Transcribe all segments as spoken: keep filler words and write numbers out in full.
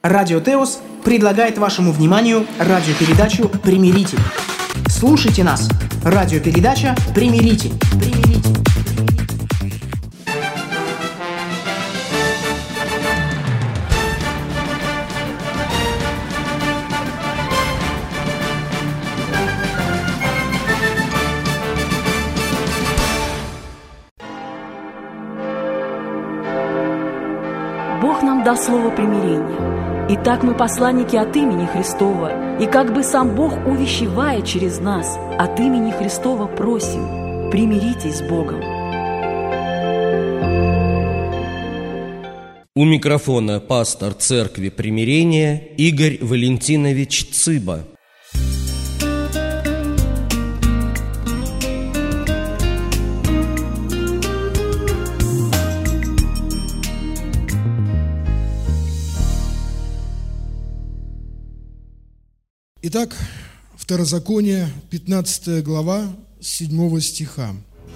Радио Теос предлагает вашему вниманию радиопередачу «Примиритель». Слушайте нас. Радиопередача «Примиритель». Примиритель. Бог нам дал слово примирения. Итак, мы посланники от имени Христова, и как бы сам Бог, увещевая через нас, от имени Христова просим: примиритесь с Богом. У микрофона пастор Церкви Примирения Игорь Валентинович Цыба. Итак, Второзаконие, пятнадцатая глава, с седьмого стиха.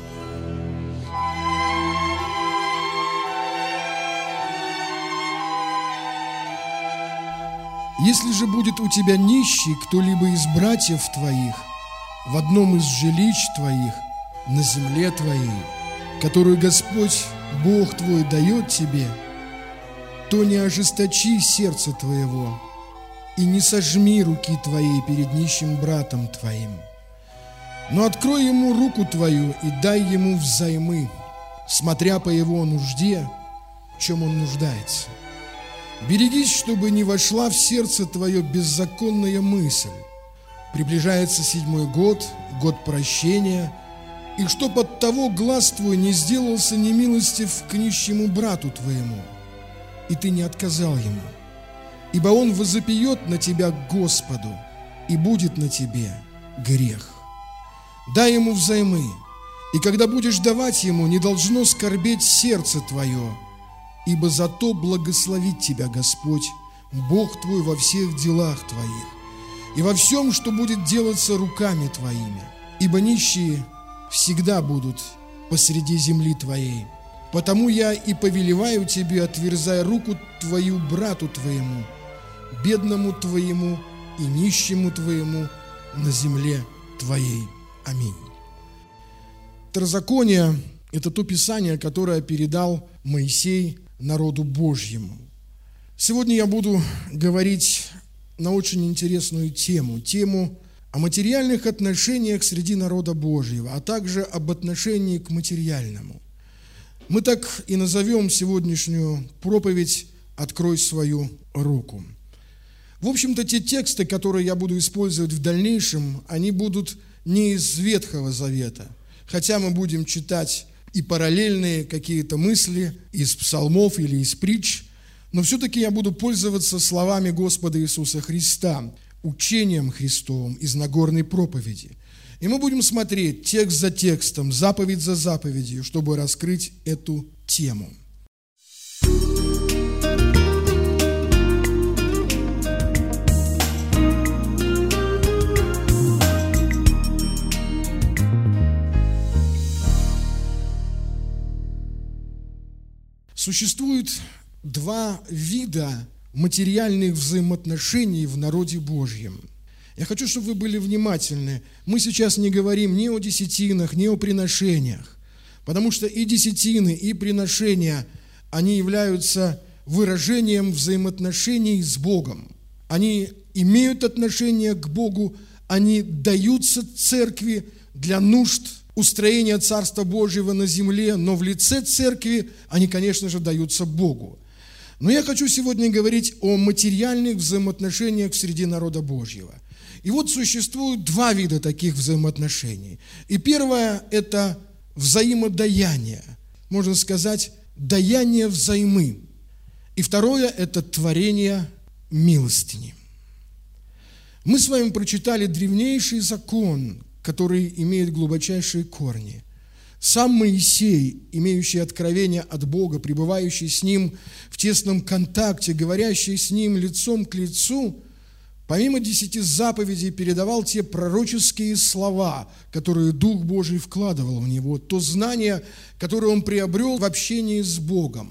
«Если же будет у тебя нищий кто-либо из братьев твоих в одном из жилищ твоих на земле твоей, которую Господь Бог твой дает тебе, то не ожесточи сердце твоего, и не сожми руки твоей перед нищим братом твоим, но открой ему руку твою и дай ему взаймы, смотря по его нужде, в чем он нуждается. Берегись, чтобы не вошла в сердце твое беззаконная мысль. Приближается седьмой год, год прощения, и чтоб от того глаз твой не сделался немилостив к нищему брату твоему, и ты не отказал ему. Ибо он возопьет на тебя к Господу, и будет на тебе грех. Дай ему взаймы, и когда будешь давать ему, не должно скорбеть сердце твое, ибо зато благословит тебя Господь, Бог твой, во всех делах твоих, и во всем, что будет делаться руками твоими. Ибо нищие всегда будут посреди земли твоей. Потому я и повелеваю тебе: отверзай руку твою брату твоему, бедному твоему и нищему твоему на земле твоей. Аминь». Второзаконие – это то писание, которое передал Моисей народу Божьему. Сегодня я буду говорить на очень интересную тему, тему о материальных отношениях среди народа Божьего, а также об отношении к материальному. Мы так и назовем сегодняшнюю проповедь «Открой свою руку». В общем-то, те тексты, которые я буду использовать в дальнейшем, они будут не из Ветхого Завета, хотя мы будем читать и параллельные какие-то мысли из псалмов или из притч, но все-таки я буду пользоваться словами Господа Иисуса Христа, учением Христовым из Нагорной проповеди. И мы будем смотреть текст за текстом, заповедь за заповедью, чтобы раскрыть эту тему. Существует два вида материальных взаимоотношений в народе Божьем. Я хочу, чтобы вы были внимательны. Мы сейчас не говорим ни о десятинах, ни о приношениях, потому что и десятины, и приношения, они являются выражением взаимоотношений с Богом. Они имеют отношение к Богу, они даются церкви для нужд устроения Царства Божьего на земле, но в лице церкви они, конечно же, даются Богу. Но я хочу сегодня говорить о материальных взаимоотношениях среди народа Божьего. И вот существует два вида таких взаимоотношений. И первое – это взаимодаяние, можно сказать, даяние взаймы. И второе – это творение милостыни. Мы с вами прочитали древнейший закон, который имеет глубочайшие корни. Сам Моисей, имеющий откровение от Бога, пребывающий с Ним в тесном контакте, говорящий с Ним лицом к лицу, помимо десяти заповедей передавал те пророческие слова, которые Дух Божий вкладывал в него, то знание, которое он приобрел в общении с Богом.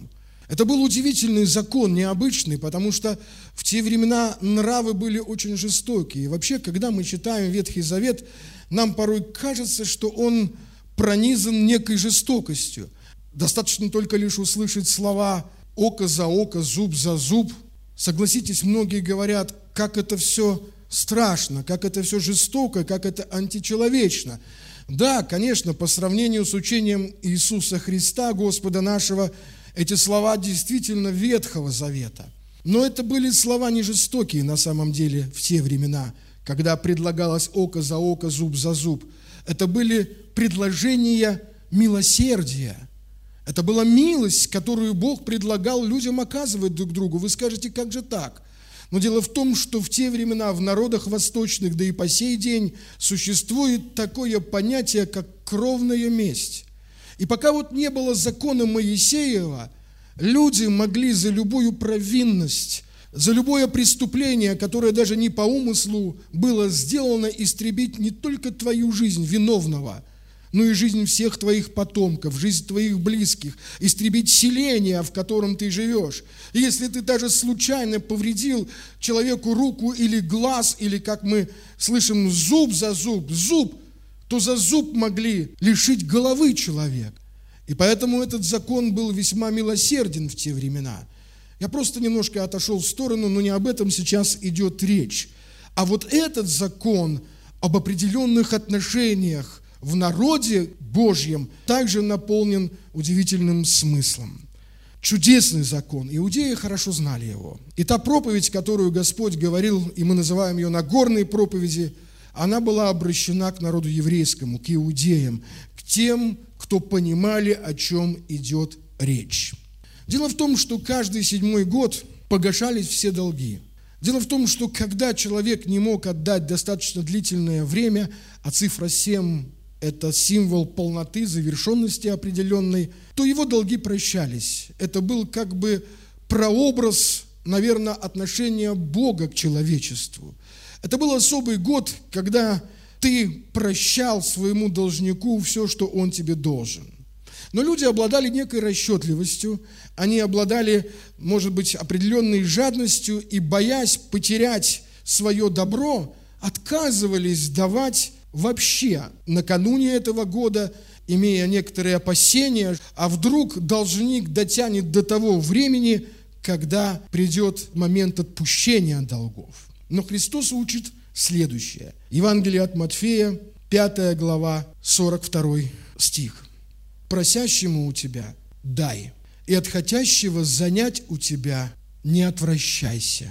Это был удивительный закон, необычный, потому что в те времена нравы были очень жестокие. И вообще, когда мы читаем Ветхий Завет, нам порой кажется, что он пронизан некой жестокостью. Достаточно только лишь услышать слова «око за око, зуб за зуб». Согласитесь, многие говорят, как это все страшно, как это все жестоко, как это античеловечно. Да, конечно, по сравнению с учением Иисуса Христа, Господа нашего, эти слова действительно Ветхого Завета. Но это были слова не жестокие на самом деле в те времена, когда предлагалось око за око, зуб за зуб. Это были предложения милосердия. Это была милость, которую Бог предлагал людям оказывать друг другу. Вы скажете, как же так? Но дело в том, что в те времена в народах восточных, да и по сей день, существует такое понятие, как кровная месть. И пока вот не было закона Моисеева, люди могли за любую провинность, за любое преступление, которое даже не по умыслу было сделано, истребить не только твою жизнь виновного, но и жизнь всех твоих потомков, жизнь твоих близких, истребить селение, в котором ты живешь. И если ты даже случайно повредил человеку руку или глаз, или, как мы слышим, зуб за зуб, зуб, то за зуб могли лишить головы человека. И поэтому этот закон был весьма милосерден в те времена. Я просто немножко отошел в сторону, но не об этом сейчас идет речь. А вот этот закон об определенных отношениях в народе Божьем также наполнен удивительным смыслом. Чудесный закон. Иудеи хорошо знали его. И та проповедь, которую Господь говорил, и мы называем ее Нагорной проповеди, она была обращена к народу еврейскому, к иудеям, к тем, кто понимали, о чем идет речь. Дело в том, что каждый седьмой год погашались все долги. Дело в том, что когда человек не мог отдать достаточно длительное время, а цифра семь – это символ полноты, завершенности определенной, то его долги прощались. Это был как бы прообраз, наверное, отношения Бога к человечеству. Это был особый год, когда ты прощал своему должнику все, что он тебе должен. Но люди обладали некой расчетливостью, они обладали, может быть, определенной жадностью и, боясь потерять свое добро, отказывались давать вообще накануне этого года, имея некоторые опасения, а вдруг должник дотянет до того времени, когда придет момент отпущения долгов. Но Христос учит следующее. Евангелие от Матфея, пятая глава, сорок второй стих. «Просящему у тебя дай, и от хотящего занять у тебя не отвращайся».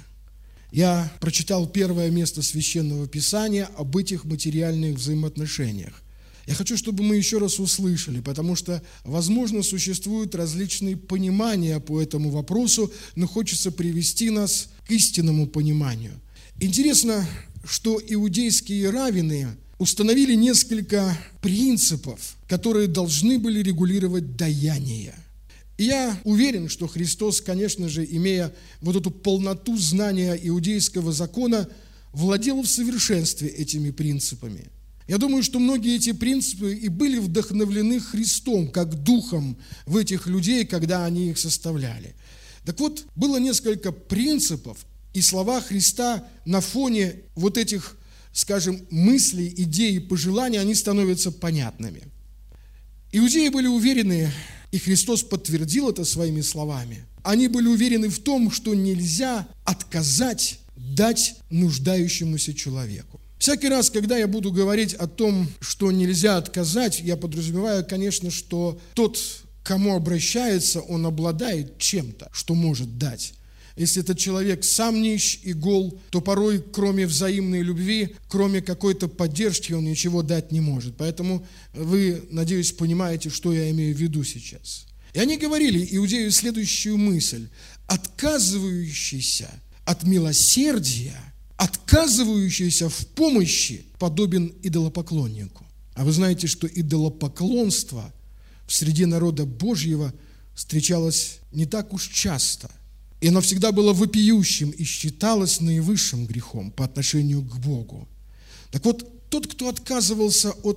Я прочитал первое место Священного Писания об этих материальных взаимоотношениях. Я хочу, чтобы мы еще раз услышали, потому что, возможно, существуют различные понимания по этому вопросу, но хочется привести нас к истинному пониманию. Интересно, что иудейские раввины установили несколько принципов, которые должны были регулировать даяние. И я уверен, что Христос, конечно же, имея вот эту полноту знания иудейского закона, владел в совершенстве этими принципами. Я думаю, что многие эти принципы и были вдохновлены Христом, как духом в этих людей, когда они их составляли. Так вот, было несколько принципов, и слова Христа на фоне вот этих, скажем, мыслей, идей и пожеланий, они становятся понятными. Иудеи были уверены, и Христос подтвердил это своими словами, они были уверены в том, что нельзя отказать, дать нуждающемуся человеку. Всякий раз, когда я буду говорить о том, что нельзя отказать, я подразумеваю, конечно, что тот, к кому обращается, он обладает чем-то, что может дать. Если этот человек сам нищ и гол, то порой, кроме взаимной любви, кроме какой-то поддержки, он ничего дать не может. Поэтому вы, надеюсь, понимаете, что я имею в виду сейчас. И они говорили иудею следующую мысль. Отказывающийся от милосердия, отказывающийся в помощи, подобен идолопоклоннику. А вы знаете, что идолопоклонство в среде народа Божьего встречалось не так уж часто. И оно всегда было вопиющим и считалось наивысшим грехом по отношению к Богу. Так вот, тот, кто отказывался от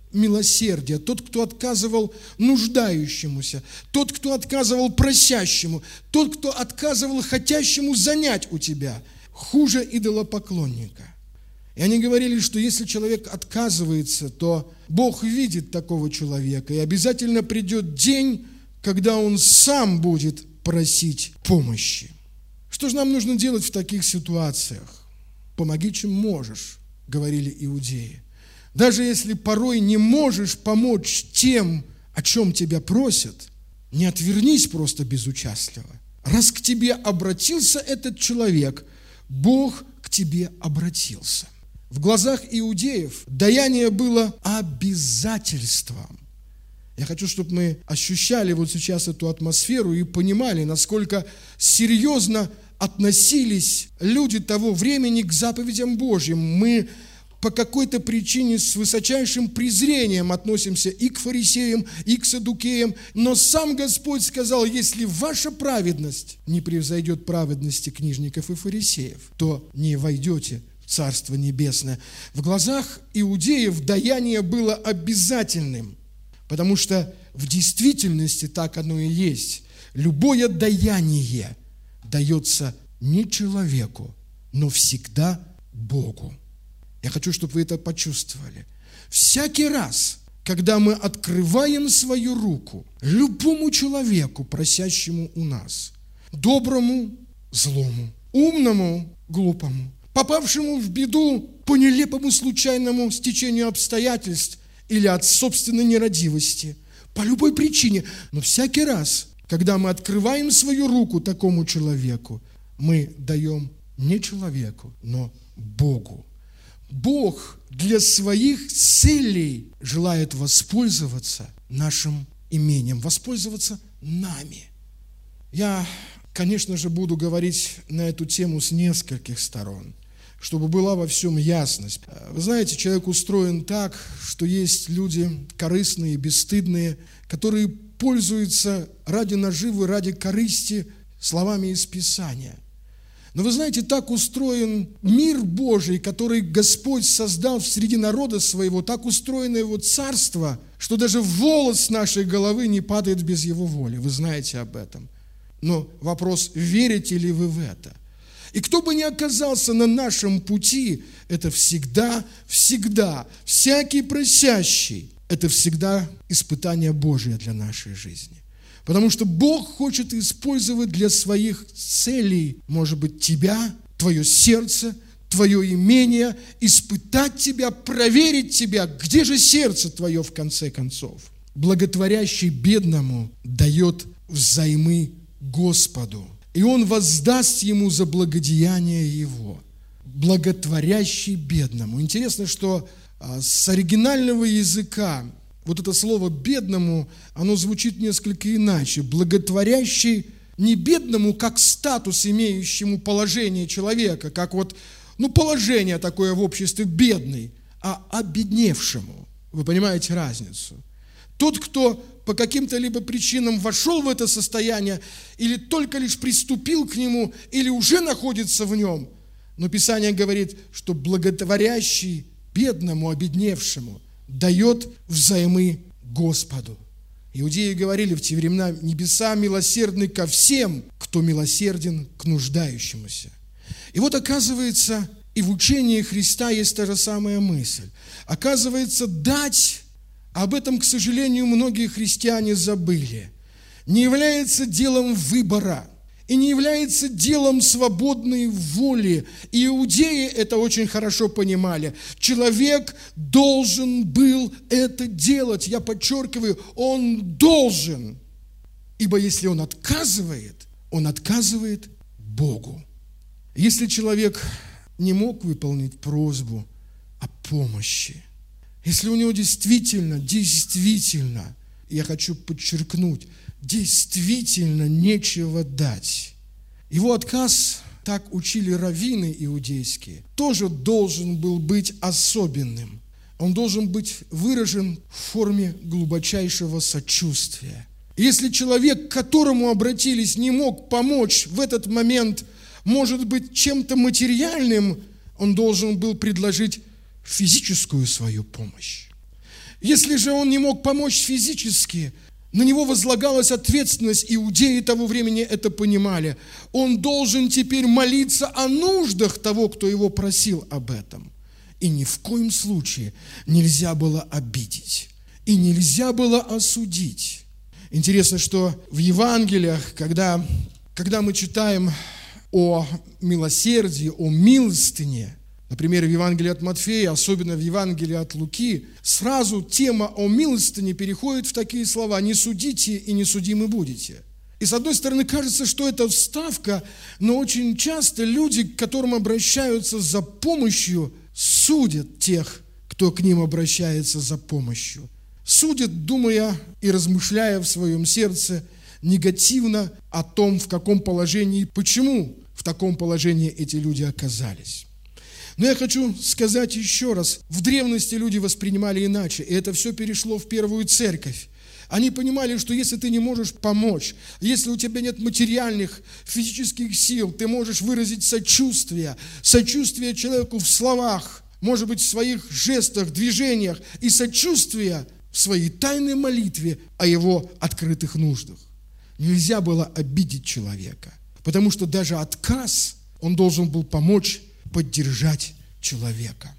милосердия, тот, кто отказывал нуждающемуся, тот, кто отказывал просящему, тот, кто отказывал хотящему занять у тебя, хуже идолопоклонника. И они говорили, что если человек отказывается, то Бог видит такого человека, и обязательно придет день, когда он сам будет просить помощи. Что же нам нужно делать в таких ситуациях? Помоги, чем можешь, говорили иудеи. Даже если порой не можешь помочь тем, о чем тебя просят, не отвернись просто безучастливо. Раз к тебе обратился этот человек, Бог к тебе обратился. В глазах иудеев даяние было обязательством. Я хочу, чтобы мы ощущали вот сейчас эту атмосферу и понимали, насколько серьезно относились люди того времени к заповедям Божьим. Мы по какой-то причине с высочайшим презрением относимся и к фарисеям, и к саддукеям, но сам Господь сказал: если ваша праведность не превзойдет праведности книжников и фарисеев, то не войдете в Царство Небесное. В глазах иудеев даяние было обязательным, потому что в действительности так оно и есть. Любое даяние дается не человеку, но всегда Богу. Я хочу, чтобы вы это почувствовали. Всякий раз, когда мы открываем свою руку любому человеку, просящему у нас, доброму, злому, умному, глупому, попавшему в беду по нелепому случайному стечению обстоятельств или от собственной нерадивости, по любой причине, но всякий раз, когда мы открываем свою руку такому человеку, мы даем не человеку, но Богу. Бог для своих целей желает воспользоваться нашим имением, воспользоваться нами. Я, конечно же, буду говорить на эту тему с нескольких сторон, чтобы была во всем ясность. Вы знаете, человек устроен так, что есть люди корыстные, бесстыдные, которые пользуются ради наживы, ради корысти словами из Писания. Но вы знаете, так устроен мир Божий, который Господь создал среди народа своего, так устроено Его царство, что даже волос с нашей головы не падает без Его воли. Вы знаете об этом. Но вопрос, верите ли вы в это? И кто бы ни оказался на нашем пути, это всегда, всегда, всякий просящий, это всегда испытание Божие для нашей жизни. Потому что Бог хочет использовать для своих целей, может быть, тебя, твое сердце, твое имение, испытать тебя, проверить тебя. Где же сердце твое в конце концов? Благотворящий бедному дает взаймы Господу, и Он воздаст ему за благодеяние его. Благотворящий бедному. Интересно, что с оригинального языка вот это слово «бедному», оно звучит несколько иначе. Благотворящий не бедному, как статус, имеющему положение человека, как вот, ну, положение такое в обществе бедный, а обедневшему. Вы понимаете разницу? Тот, кто по каким-то либо причинам вошел в это состояние, или только лишь приступил к нему, или уже находится в нем. Но Писание говорит, что благотворящий бедному, обедневшему дает взаймы Господу. Иудеи говорили в те времена: небеса милосердны ко всем, кто милосерден к нуждающемуся. И вот оказывается, и в учении Христа есть та же самая мысль. Оказывается, дать, об этом, к сожалению, многие христиане забыли, не является делом выбора и не является делом свободной воли. И иудеи это очень хорошо понимали. Человек должен был это делать. Я подчеркиваю, он должен. Ибо если он отказывает, он отказывает Богу. Если человек не мог выполнить просьбу о помощи, если у него действительно, действительно, я хочу подчеркнуть, действительно нечего дать. Его отказ, так учили раввины иудейские, тоже должен был быть особенным. Он должен быть выражен в форме глубочайшего сочувствия. Если человек, к которому обратились, не мог помочь в этот момент, может быть, чем-то материальным, он должен был предложить физическую свою помощь. Если же он не мог помочь физически, на него возлагалась ответственность, иудеи того времени это понимали. Он должен теперь молиться о нуждах того, кто его просил об этом. И ни в коем случае нельзя было обидеть, и нельзя было осудить. Интересно, что в Евангелиях, когда, когда мы читаем о милосердии, о милостыне, например, в Евангелии от Матфея, особенно в Евангелии от Луки, сразу тема о милостыне переходит в такие слова: «Не судите, и не судимы будете». И с одной стороны кажется, что это вставка, но очень часто люди, к которым обращаются за помощью, судят тех, кто к ним обращается за помощью. Судят, думая и размышляя в своем сердце негативно о том, в каком положении, почему в таком положении эти люди оказались. Но я хочу сказать еще раз, в древности люди воспринимали иначе, и это все перешло в первую церковь. Они понимали, что если ты не можешь помочь, если у тебя нет материальных, физических сил, ты можешь выразить сочувствие, сочувствие человеку в словах, может быть, в своих жестах, движениях, и сочувствие в своей тайной молитве о его открытых нуждах. Нельзя было обидеть человека, потому что даже отказ, он должен был помочь поддержать человека.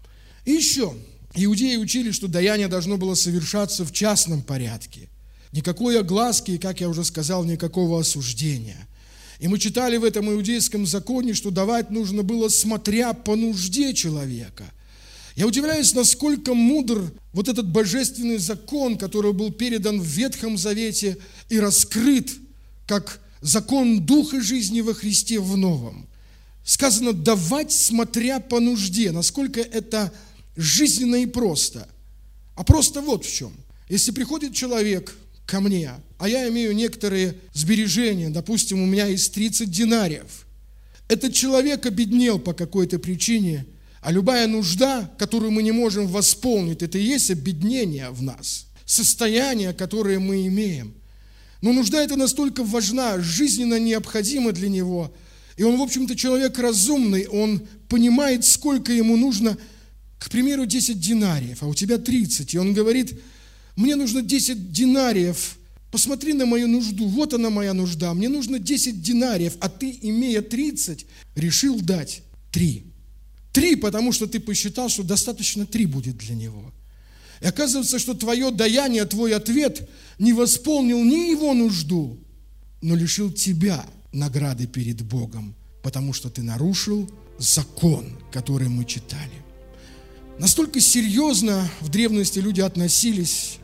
И еще, иудеи учили, что даяние должно было совершаться в частном порядке. Никакой огласки, и, как я уже сказал, никакого осуждения. И мы читали в этом иудейском законе, что давать нужно было, смотря по нужде человека. Я удивляюсь, насколько мудр вот этот божественный закон, который был передан в Ветхом Завете и раскрыт как закон Духа жизни во Христе в Новом. Сказано «давать, смотря по нужде». Насколько это жизненно и просто. А просто вот в чем. Если приходит человек ко мне, а я имею некоторые сбережения, допустим, у меня есть тридцать динариев, этот человек обеднел по какой-то причине, а любая нужда, которую мы не можем восполнить, это и есть обеднение в нас, состояние, которое мы имеем. Но нужда эта настолько важна, жизненно необходима для него. И он, в общем-то, человек разумный, он понимает, сколько ему нужно, к примеру, десять динариев, а у тебя тридцать. И он говорит: мне нужно десять динариев, посмотри на мою нужду, вот она моя нужда, мне нужно десять динариев, а ты, имея тридцать, решил дать три. Три, потому что ты посчитал, что достаточно три будет для него. И оказывается, что твое даяние, твой ответ не восполнил ни его нужду, но лишил тебя награды перед Богом, потому что ты нарушил закон, который мы читали. Настолько серьезно в древности люди относились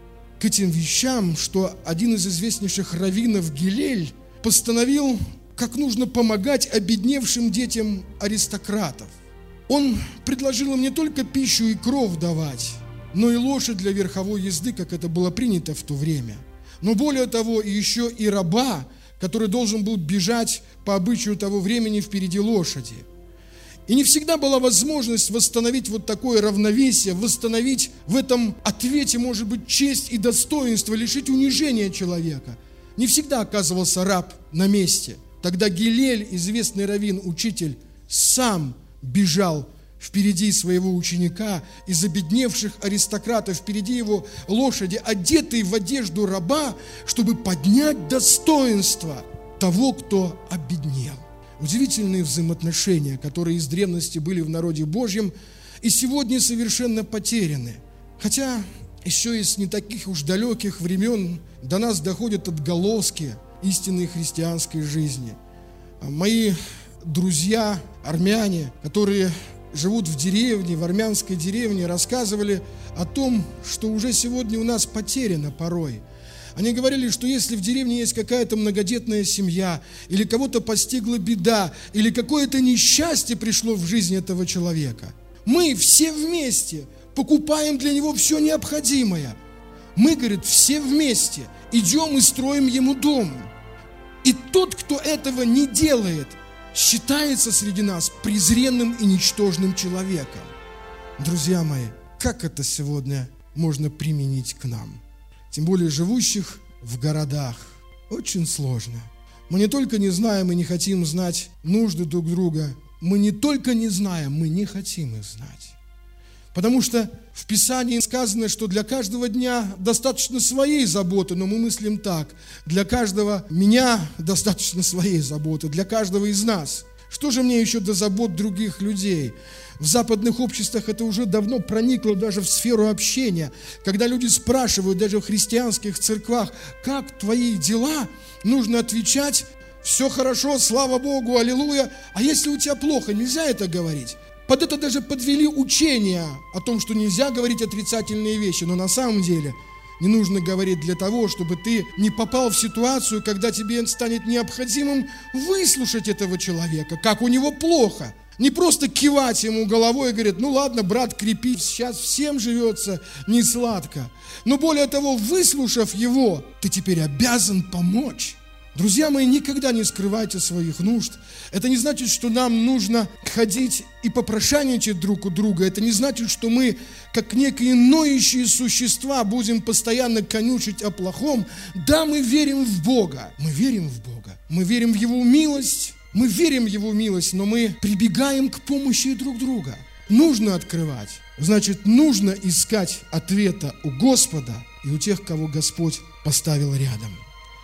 к этим вещам, что один из известнейших раввинов Гилель постановил, как нужно помогать обедневшим детям аристократов. Он предложил им не только пищу и кров давать, но и лошадь для верховой езды, как это было принято в то время. Но более того, еще и раба, который должен был бежать по обычаю того времени впереди лошади. И не всегда была возможность восстановить вот такое равновесие, восстановить в этом ответе, может быть, честь и достоинство, лишить унижения человека. Не всегда оказывался раб на месте. Тогда Гилель, известный раввин, учитель, сам бежал впереди своего ученика, из обедневших аристократов, впереди его лошади, одетый в одежду раба, чтобы поднять достоинство того, кто обеднел. Удивительные взаимоотношения, которые из древности были в народе Божьем, и сегодня совершенно потеряны. Хотя еще из не таких уж далеких времен до нас доходят отголоски истинной христианской жизни. Мои друзья, армяне, которые живут в деревне, в армянской деревне, рассказывали о том, что уже сегодня у нас потеряно порой. Они говорили, что если в деревне есть какая-то многодетная семья, или кого-то постигла беда, или какое-то несчастье пришло в жизнь этого человека, мы все вместе покупаем для него все необходимое. Мы, говорит, все вместе идем и строим ему дом. И тот, кто этого не делает, считается среди нас презренным и ничтожным человеком. Друзья мои, как это сегодня можно применить к нам? Тем более живущих в городах. Очень сложно. Мы не только не знаем и не хотим знать нужды друг друга, мы не только не знаем, мы не хотим их знать. Потому что в Писании сказано, что для каждого дня достаточно своей заботы, но мы мыслим так: для каждого меня достаточно своей заботы, для каждого из нас. Что же мне еще до забот других людей? В западных обществах это уже давно проникло даже в сферу общения. Когда люди спрашивают, даже в христианских церквах, как твои дела, нужно отвечать: все хорошо, слава Богу, аллилуйя. А если у тебя плохо, нельзя это говорить. Под это даже подвели учения о том, что нельзя говорить отрицательные вещи. Но на самом деле не нужно говорить для того, чтобы ты не попал в ситуацию, когда тебе станет необходимым выслушать этого человека, как у него плохо. Не просто кивать ему головой и говорить: ну ладно, брат, крепи, сейчас всем живется не сладко. Но более того, выслушав его, ты теперь обязан помочь. Друзья мои, никогда не скрывайте своих нужд. Это не значит, что нам нужно ходить и попрошайничать друг у друга. Это не значит, что мы, как некие ноющие существа, будем постоянно конючить о плохом. Да, мы верим в Бога. Мы верим в Бога. Мы верим в Его милость. Мы верим в Его милость, но мы прибегаем к помощи друг друга. Нужно открывать. Значит, нужно искать ответа у Господа и у тех, кого Господь поставил рядом.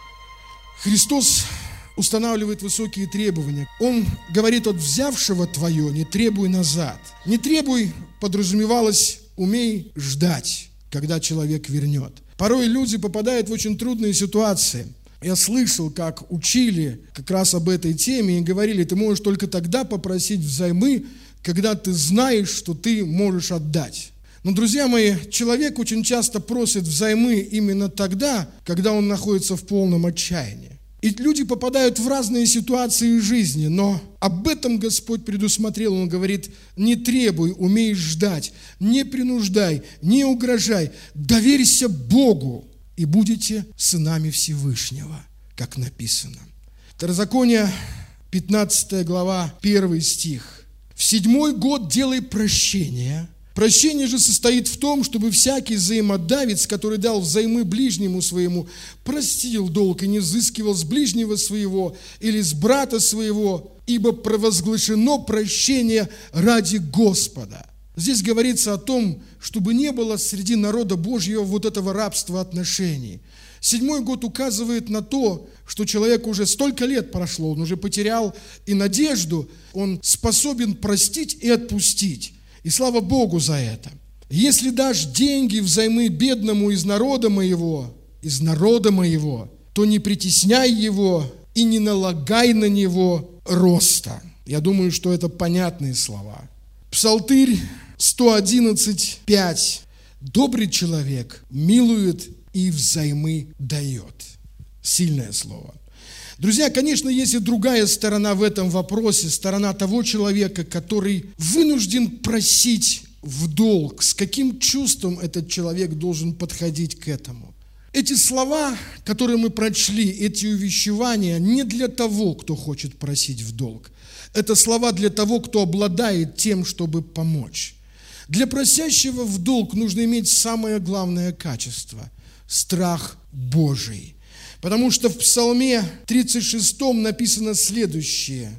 Христос устанавливает высокие требования. Он говорит: от взявшего твое не требуй назад. Не требуй подразумевалось: умей ждать, когда человек вернет. Порой люди попадают в очень трудные ситуации. Я слышал, как учили как раз об этой теме и говорили: ты можешь только тогда попросить взаймы, когда ты знаешь, что ты можешь отдать. Но, друзья мои, человек очень часто просит взаймы именно тогда, когда он находится в полном отчаянии. И люди попадают в разные ситуации жизни, но об этом Господь предусмотрел. Он говорит: не требуй, умей ждать, не принуждай, не угрожай, доверься Богу, и будете сынами Всевышнего, как написано. Второзаконие, пятнадцатая глава, первый стих. В седьмой год делай прощение. Прощение же состоит в том, чтобы всякий взаимодавец, который дал взаймы ближнему своему, простил долг и не взыскивал с ближнего своего или с брата своего, ибо провозглашено прощение ради Господа. Здесь говорится о том, чтобы не было среди народа Божьего вот этого рабства отношений. Седьмой год указывает на то, что человеку уже столько лет прошло, он уже потерял и надежду, он способен простить и отпустить. И слава Богу за это. Если дашь деньги взаймы бедному из народа моего, из народа моего, то не притесняй его и не налагай на него роста. Я думаю, что это понятные слова. Псалтырь сто одиннадцать, пять. Добрый человек милует и взаймы дает. Сильное слово. Друзья, конечно, есть и другая сторона в этом вопросе, сторона того человека, который вынужден просить в долг. С каким чувством этот человек должен подходить к этому? Эти слова, которые мы прочли, эти увещевания, не для того, кто хочет просить в долг. Это слова для того, кто обладает тем, чтобы помочь. Для просящего в долг нужно иметь самое главное качество – страх Божий. Потому что в Псалме тридцать шестом написано следующее: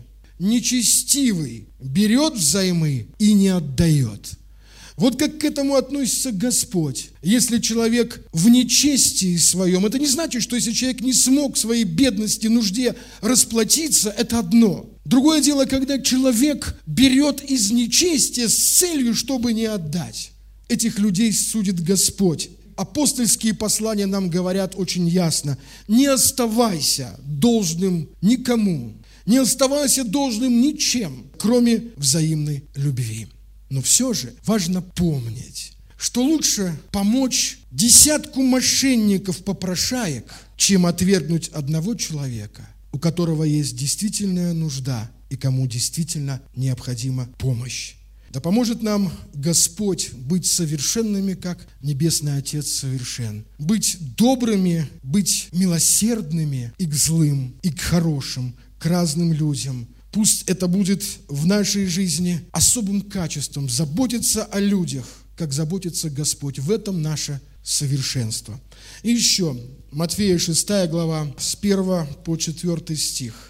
«Нечестивый берет взаймы и не отдает». Вот как к этому относится Господь. Если человек в нечестии своем, это не значит, что если человек не смог в своей бедности, нужде расплатиться, это одно. Другое дело, когда человек берет из нечестия с целью, чтобы не отдать. Этих людей судит Господь. Апостольские послания нам говорят очень ясно: не оставайся должным никому, не оставайся должным ничем, кроме взаимной любви. Но все же важно помнить, что лучше помочь десятку мошенников-попрошаек, чем отвергнуть одного человека, у которого есть действительная нужда и кому действительно необходима помощь. Да поможет нам Господь быть совершенными, как Небесный Отец совершен. Быть добрыми, быть милосердными и к злым, и к хорошим, к разным людям. Пусть это будет в нашей жизни особым качеством, заботиться о людях, как заботится Господь. В этом наше совершенство. И еще Матфея шестая глава, с первого по четвёртый стих.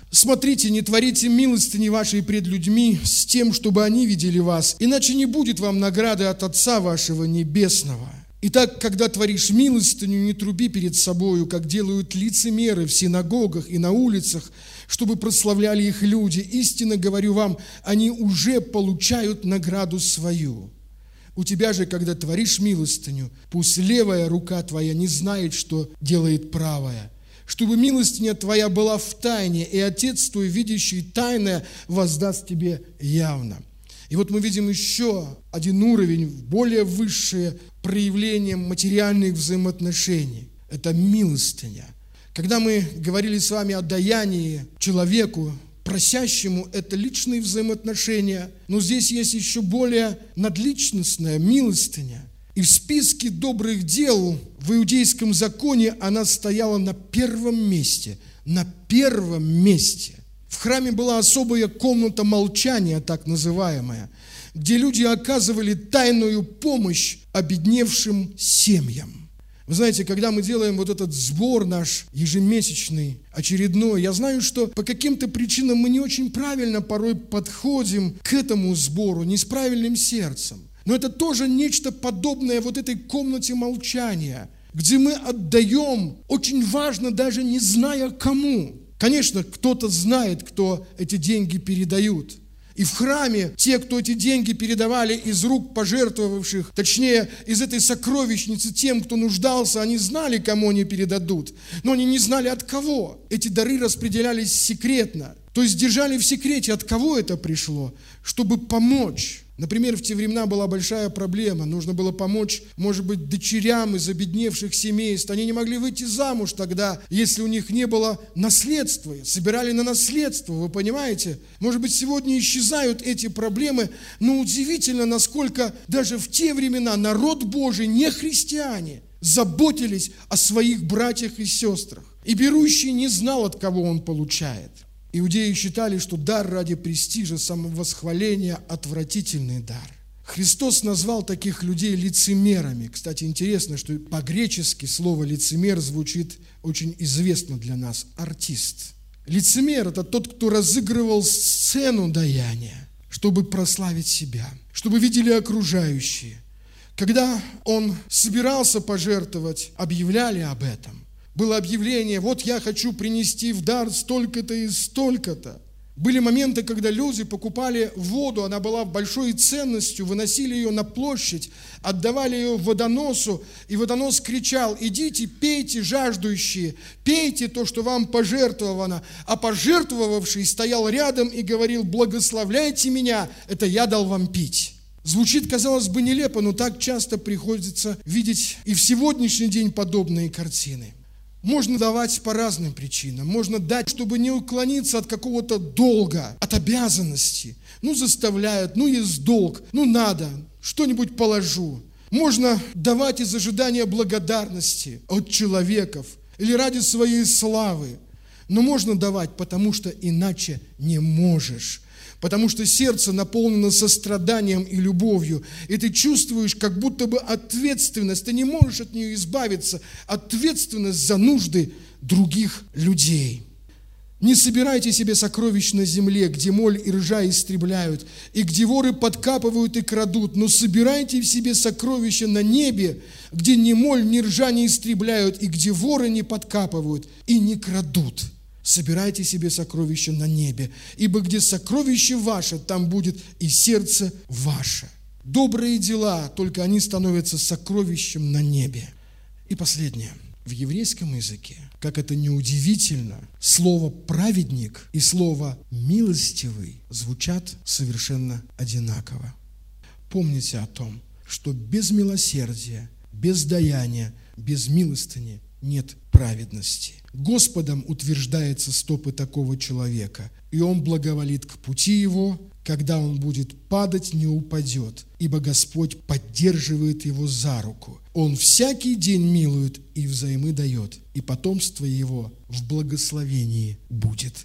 Смотрите, не творите милостыни вашей пред людьми с тем, чтобы они видели вас, иначе не будет вам награды от Отца вашего Небесного. Итак, когда творишь милостыню, не труби перед собою, как делают лицемеры в синагогах и на улицах, чтобы прославляли их люди. Истинно говорю вам, они уже получают награду свою. У тебя же, когда творишь милостыню, пусть левая рука твоя не знает, что делает правая, чтобы милостыня твоя была в тайне, и Отец твой, видящий тайное, воздаст тебе явно. И вот мы видим еще один уровень, более высшее проявление материальных взаимоотношений. Это милостыня. Когда мы говорили с вами о даянии человеку, просящему, это личные взаимоотношения, но здесь есть еще более надличностная милостыня. И в списке добрых дел в иудейском законе она стояла на первом месте. На первом месте. В храме была особая комната молчания, так называемая, где люди оказывали тайную помощь обедневшим семьям. Вы знаете, когда мы делаем вот этот сбор наш ежемесячный, очередной, я знаю, что по каким-то причинам мы не очень правильно порой подходим к этому сбору, не с правильным сердцем. Но это тоже нечто подобное вот этой комнате молчания, где мы отдаем, очень важно, даже не зная кому. Конечно, кто-то знает, кто эти деньги передают. И в храме те, кто эти деньги передавали из рук пожертвовавших, точнее, из этой сокровищницы тем, кто нуждался, они знали, кому они передадут, но они не знали, от кого. Эти дары распределялись секретно, то есть держали в секрете, от кого это пришло, чтобы помочь. Например, в те времена была большая проблема. Нужно было помочь, может быть, дочерям из обедневших семейств. Они не могли выйти замуж тогда, если у них не было наследства. Собирали на наследство, вы понимаете? Может быть, сегодня исчезают эти проблемы, но удивительно, насколько даже в те времена народ Божий, не христиане, заботились о своих братьях и сестрах. И берущий не знал, от кого он получает. Иудеи считали, что дар ради престижа, самовосхваления – отвратительный дар. Христос назвал таких людей лицемерами. Кстати, интересно, что по-гречески слово «лицемер» звучит очень известно для нас – артист. Лицемер – это тот, кто разыгрывал сцену даяния, чтобы прославить себя, чтобы видели окружающие. Когда он собирался пожертвовать, объявляли об этом. Было объявление, вот я хочу принести в дар столько-то и столько-то. Были моменты, когда люди покупали воду, она была большой ценностью, выносили ее на площадь, отдавали ее водоносу, и водонос кричал: идите, пейте, жаждущие, пейте то, что вам пожертвовано. А пожертвовавший стоял рядом и говорил: благословляйте меня, это я дал вам пить. Звучит, казалось бы, нелепо, но так часто приходится видеть и в сегодняшний день подобные картины. Можно давать по разным причинам. Можно дать, чтобы не уклониться от какого-то долга, от обязанности. Ну, заставляют, ну, есть долг, ну, надо, что-нибудь положу. Можно давать из ожидания благодарности от человеков или ради своей славы. Но можно давать, потому что иначе не можешь. Потому что сердце наполнено состраданием и любовью, и ты чувствуешь как будто бы ответственность, ты не можешь от нее избавиться, ответственность за нужды других людей. Не собирайте себе сокровищ на земле, где моль и ржа истребляют, и где воры подкапывают и крадут, но собирайте в себе сокровища на небе, где ни моль, ни ржа не истребляют, и где воры не подкапывают и не крадут. Собирайте себе сокровища на небе, ибо где сокровище ваше, там будет и сердце ваше. Добрые дела, только они становятся сокровищем на небе. И последнее. В еврейском языке, как это ни удивительно, слово «праведник» и слово «милостивый» звучат совершенно одинаково. Помните о том, что без милосердия, без даяния, без милостыни нет праведности. Господом утверждается стопы такого человека, и он благоволит к пути его, когда он будет падать, не упадет, ибо Господь поддерживает его за руку. Он всякий день милует и взаймы дает, и потомство его в благословении будет.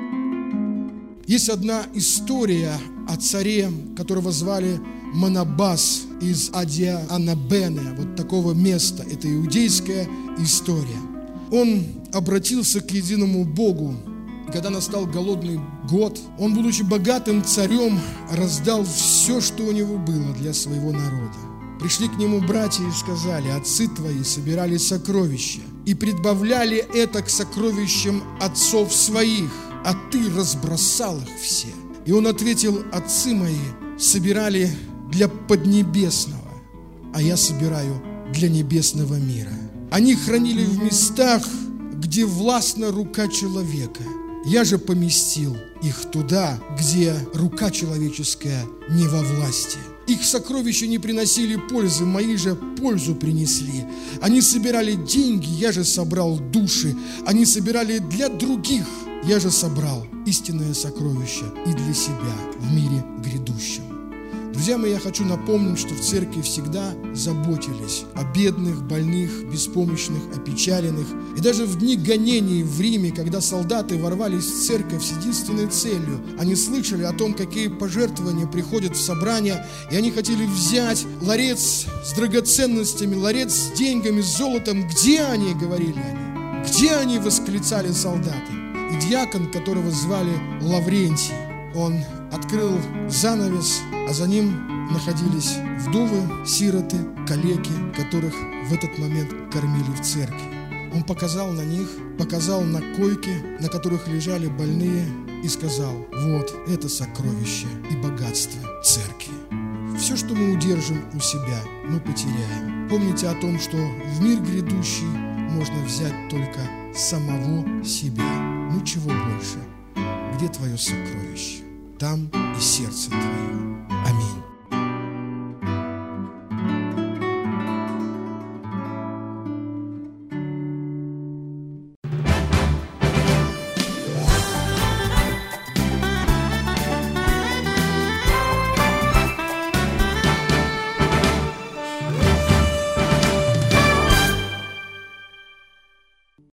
Есть одна история о царе, которого звали Манабас, из Адианабене, вот такого места. Это иудейская история. Он обратился к единому Богу. Когда настал голодный год, он, будучи богатым царем, раздал все, что у него было для своего народа. Пришли к нему братья и сказали: отцы твои собирали сокровища и прибавляли это к сокровищам отцов своих, а ты разбросал их все. И он ответил: отцы мои собирали для поднебесного, а я собираю для небесного мира. Они хранили в местах, где властна рука человека. Я же поместил их туда, где рука человеческая не во власти. Их сокровища не приносили пользы, мои же пользу принесли. Они собирали деньги, я же собрал души. Они собирали для других, я же собрал истинное сокровище и для себя в мире грядущем. Друзья мои, я хочу напомнить, что в церкви всегда заботились о бедных, больных, беспомощных, опечаленных. И даже в дни гонений в Риме, когда солдаты ворвались в церковь с единственной целью, они слышали о том, какие пожертвования приходят в собрания, и они хотели взять ларец с драгоценностями, ларец с деньгами, с золотом. Где они, говорили они? Где они, восклицали солдаты? И диакон, которого звали Лаврентий, он открыл занавес, а за ним находились вдовы, сироты, калеки, которых в этот момент кормили в церкви. Он показал на них, показал на койки, на которых лежали больные, и сказал: вот это сокровище и богатство церкви. Все, что мы удержим у себя, мы потеряем. Помните о том, что в мир грядущий можно взять только самого себя. Ну чего больше? Где твое сокровище? Там и сердце твое.